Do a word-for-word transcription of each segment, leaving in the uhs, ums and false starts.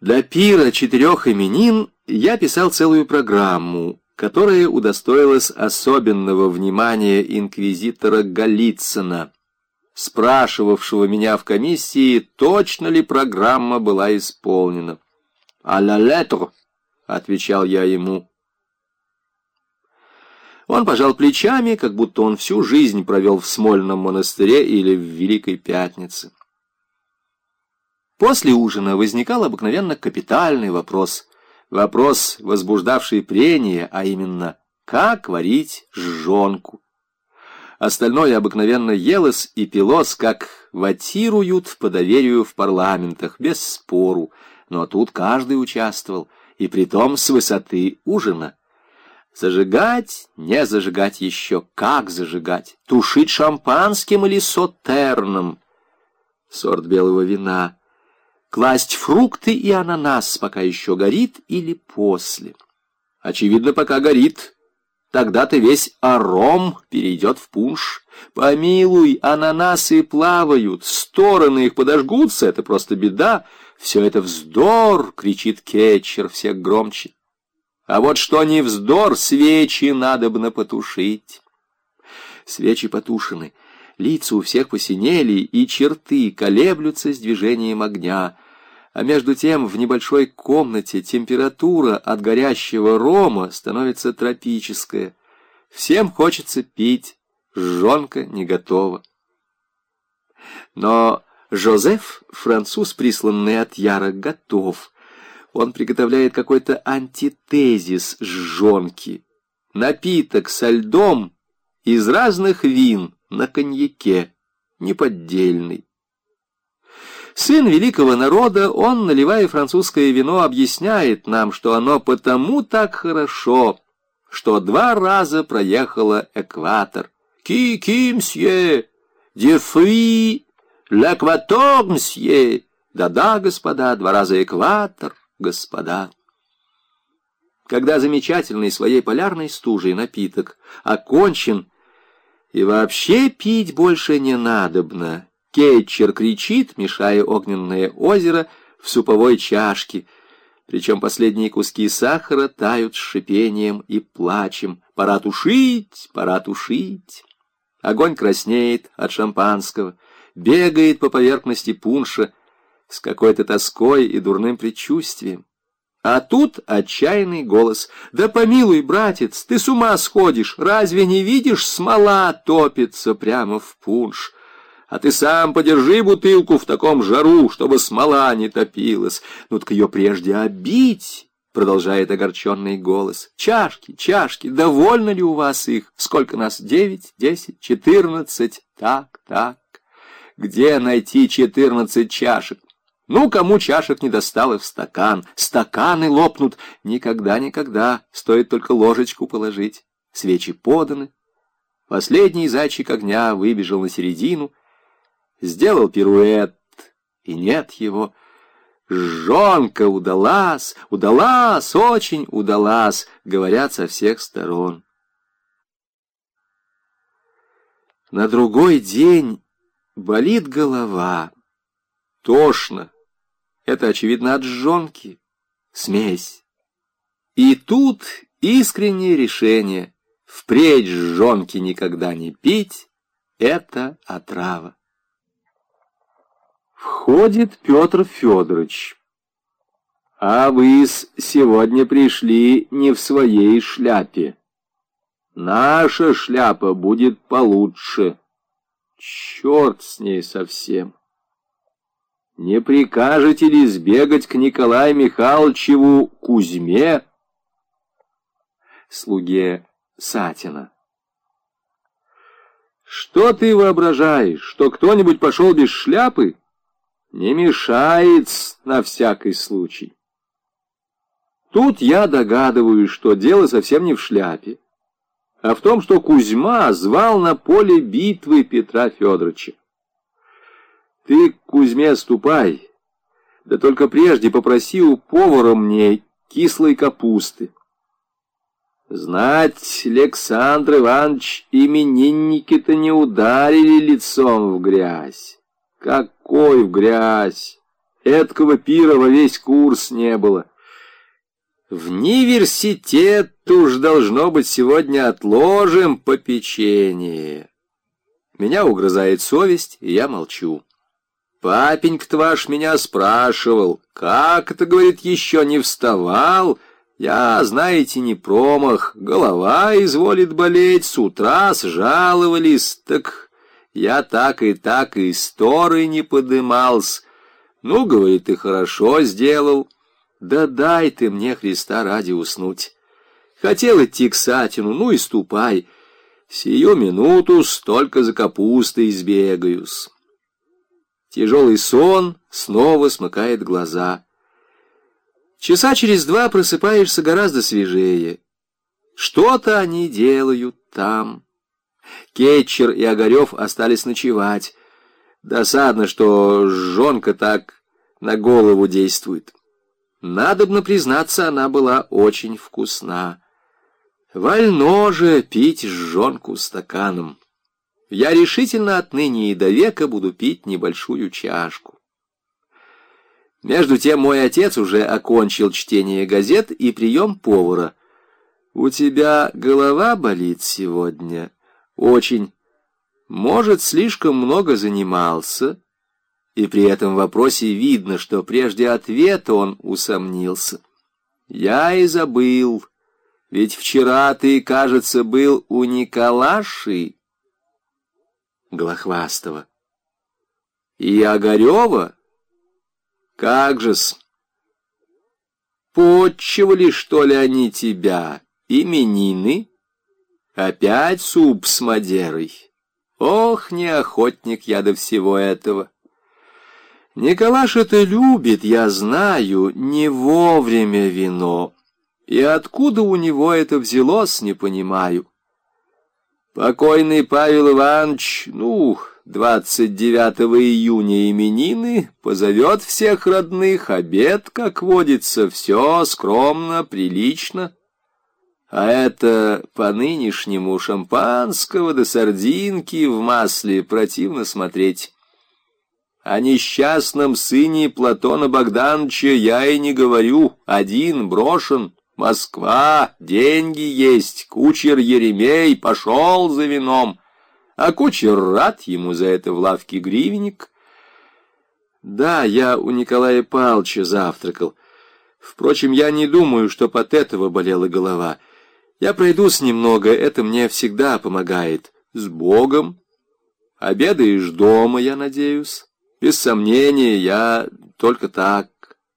Для пира четырех именин я писал целую программу, которая удостоилась особенного внимания инквизитора Голицына, спрашивавшего меня в комиссии, точно ли программа была исполнена. «А ла летр», — отвечал я ему. Он пожал плечами, как будто он всю жизнь провел в Смольном монастыре или в Великой Пятнице. После ужина возникал обыкновенно капитальный вопрос. Вопрос, возбуждавший прения, а именно, как варить жжёнку. Остальное обыкновенно елось и пилось, как ватируют по доверию в парламентах, без спору. Но тут каждый участвовал, и притом с высоты ужина. Зажигать, не зажигать еще, как зажигать? Тушить шампанским или сотерном? Сорт белого вина. Класть фрукты и ананас, пока еще горит, или после? Очевидно, пока горит. Тогда-то весь аром перейдет в пунш. Помилуй, ананасы плавают, стороны их подожгутся, это просто беда. Все это вздор, кричит кетчер всех громче. А вот что не вздор, свечи надобно потушить. Свечи потушены, лица у всех посинели, и черты колеблются с движением огня. А между тем в небольшой комнате температура от горящего рома становится тропическая. Всем хочется пить, жжёнка не готова. Но Жозеф, француз, присланный от Яра, готов. Он приготовляет какой-то антитезис жжёнки. Напиток со льдом из разных вин на коньяке, неподдельный. Сын великого народа, он, наливая французское вино, объясняет нам, что оно потому так хорошо, что два раза проехало экватор. «Ки-ки, мсье! Дефри! L'Экватор, мсье! Да-да, господа, два раза экватор, господа!» Когда замечательный своей полярной стужей напиток окончен, и вообще пить больше не надобно, кетчер кричит, мешая огненное озеро в суповой чашке, причем последние куски сахара тают с шипением и плачем. Пора тушить, пора тушить. Огонь краснеет от шампанского, бегает по поверхности пунша с какой-то тоской и дурным предчувствием. А тут отчаянный голос. «Да помилуй, братец, ты с ума сходишь! Разве не видишь, смола топится прямо в пунш? А ты сам подержи бутылку в таком жару, чтобы смола не топилась. Ну так ее прежде обить!» Продолжает огорченный голос. «Чашки, чашки, довольно ли у вас их? Сколько нас? Девять, десять, четырнадцать? Так, так. Где найти четырнадцать чашек? Ну, кому чашек не достало в стакан? Стаканы лопнут. Никогда, никогда. Стоит только ложечку положить. Свечи поданы. Последний зайчик огня выбежал на середину, сделал пируэт, и нет его. Жжёнка удалась, удалась, очень удалась, говорят со всех сторон. На другой день болит голова, тошно. Это, очевидно, от жжёнки, смесь. И тут искреннее решение: впредь жжёнки никогда не пить, это отрава. Входит Петр Федорович. «А вы сегодня пришли не в своей шляпе. Наша шляпа будет получше». Черт с ней совсем. «Не прикажете ли сбегать к Николаю Михайловичу Кузьме?» Слуге Сатина. «Что ты воображаешь, что кто-нибудь пошел без шляпы? Не мешает на всякий случай». Тут я догадываюсь, что дело совсем не в шляпе, а в том, что Кузьма звал на поле битвы Петра Федоровича. «Ты к Кузьме ступай, да только прежде попроси у повара мне кислой капусты». Знать, Александр Иванович, именинники-то не ударили лицом в грязь. Какой в грязь? Эткого пира во весь курс не было. В университет уж должно быть сегодня отложим попечение. Меня угрызает совесть, и я молчу. Папенька-то ваш меня спрашивал, как это, говорит, еще не вставал? Я, знаете, не промах, голова изволит болеть, с утра сжаловались, так я так и так и сторы не подымался. Ну, говорит, ты хорошо сделал. Да дай ты мне, Христа ради, уснуть. Хотел идти к Сатину, ну и ступай. Сию минуту столько за капустой сбегаюсь. Тяжелый сон снова смыкает глаза. Часа через два просыпаешься гораздо свежее. Что-то они делают там. Кетчер и Огарев остались ночевать. Досадно, что жонка так на голову действует. Надобно признаться, она была очень вкусна. Вольно же пить жонку стаканом. Я решительно отныне и до века буду пить небольшую чашку. Между тем мой отец уже окончил чтение газет и прием повара. «У тебя голова болит сегодня?» «Очень. Может, слишком много занимался?» И при этом вопросе видно, что прежде ответа он усомнился. «Я и забыл. Ведь вчера ты, кажется, был у Николаши». Голохвастова. «И Огарева? Как же-с? Почивали, что ли, они тебя? Именины? Опять суп с мадерой? Ох, не охотник я до всего этого. Николаша-то любит, я знаю, не вовремя вино. И откуда у него это взялось, не понимаю. Покойный Павел Иванович, ну, двадцать девятого июня именины, позовет всех родных, обед, как водится, все скромно, прилично. А это по-нынешнему шампанского да сардинки в масле противно смотреть. О несчастном сыне Платона Богдановича я и не говорю, один брошен. Москва, деньги есть, кучер Еремей пошел за вином, а кучер рад ему за это в лавке гривенник. Да, я у Николая Павловича завтракал. Впрочем, я не думаю, чтоб от этого болела голова. Я пройдусь немного, это мне всегда помогает. С Богом. Обедаешь дома, я надеюсь. Без сомнения, я только так.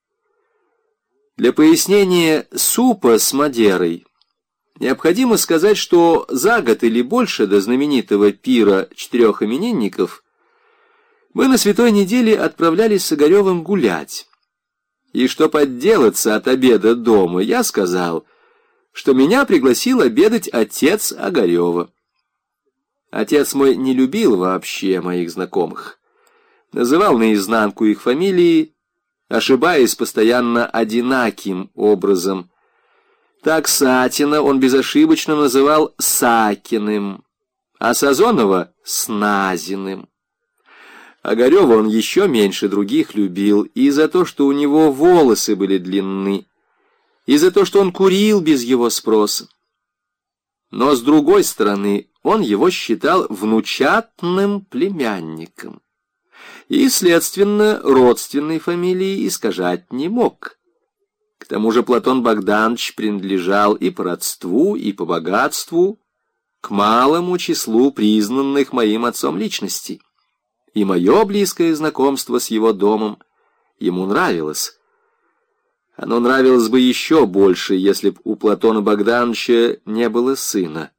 Для пояснения супа с мадерой необходимо сказать, что за год или больше до знаменитого пира четырех именинников мы на святой неделе отправлялись с Огаревым гулять. И чтоб отделаться от обеда дома, я сказал, что меня пригласил обедать отец Огарева. Отец мой не любил вообще моих знакомых. Называл наизнанку их фамилии, ошибаясь постоянно одинаким образом. Так Сатина он безошибочно называл Сакиным, а Сазонова — Сназиным. Огарева он еще меньше других любил и за то, что у него волосы были длинны, и за то, что он курил без его спроса. Но, с другой стороны, он его считал внучатным племянником. И, следственно, родственной фамилии искажать не мог. К тому же Платон Богданович принадлежал и по родству, и по богатству к малому числу признанных моим отцом личностей. И мое близкое знакомство с его домом ему нравилось. Оно нравилось бы еще больше, если б у Платона Богдановича не было сына.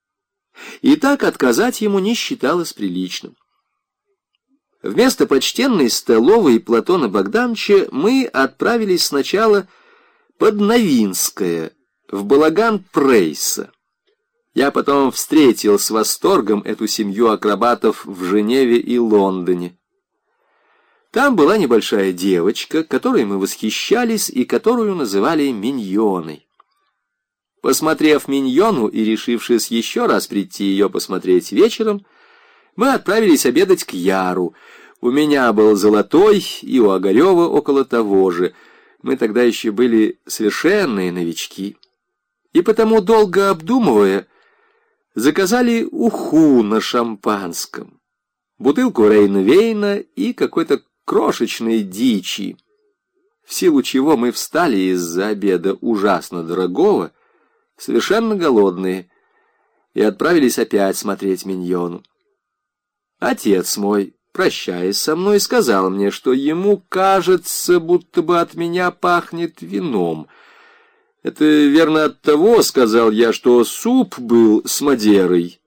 И так отказать ему не считалось приличным. Вместо почтенной столовой Платона Богдановича мы отправились сначала под Новинское, в балаган Прейса. Я потом встретил с восторгом эту семью акробатов в Женеве и Лондоне. Там была небольшая девочка, которой мы восхищались и которую называли Миньоной. Посмотрев Миньону и решившись еще раз прийти ее посмотреть вечером, мы отправились обедать к Яру. У меня был золотой, и у Огарева около того же. Мы тогда еще были совершенные новички. И потому, долго обдумывая, заказали уху на шампанском, бутылку Рейна-Вейна и какой-то крошечной дичи, в силу чего мы встали из-за обеда ужасно дорогого, совершенно голодные, и отправились опять смотреть «Миньону». Отец мой, прощаясь со мной, сказал мне, что ему кажется, будто бы от меня пахнет вином. «Это верно от того, — сказал я, — что суп был с Мадерой,